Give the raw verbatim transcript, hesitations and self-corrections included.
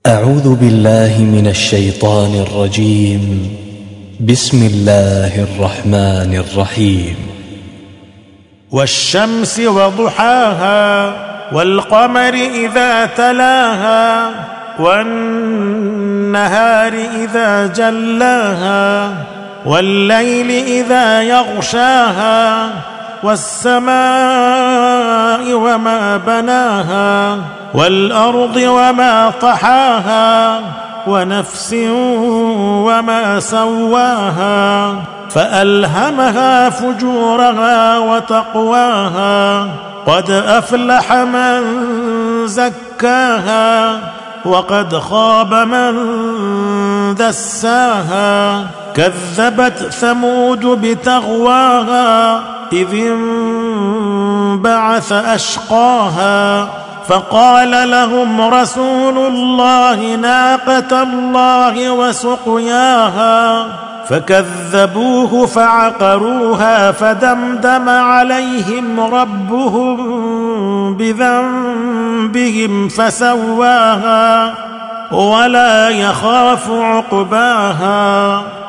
أعوذ بالله من الشيطان الرجيم. بسم الله الرحمن الرحيم. والشمس وضحاها والقمر إذا تلاها والنهار إذا جلاها والليل إذا يغشاها والسماء وما بناها والأرض وما طحاها ونفس وما سواها فألهمها فجورها وتقواها قد أفلح من زكاها وقد خاب من دساها كذبت ثمود بتغواها إذ انبعث أشقاها فقال لهم رسول الله ناقة الله وسقياها فكذبوه فعقروها فدمدم عليهم ربهم بذنبهم فسواها ولا يخاف عقباها.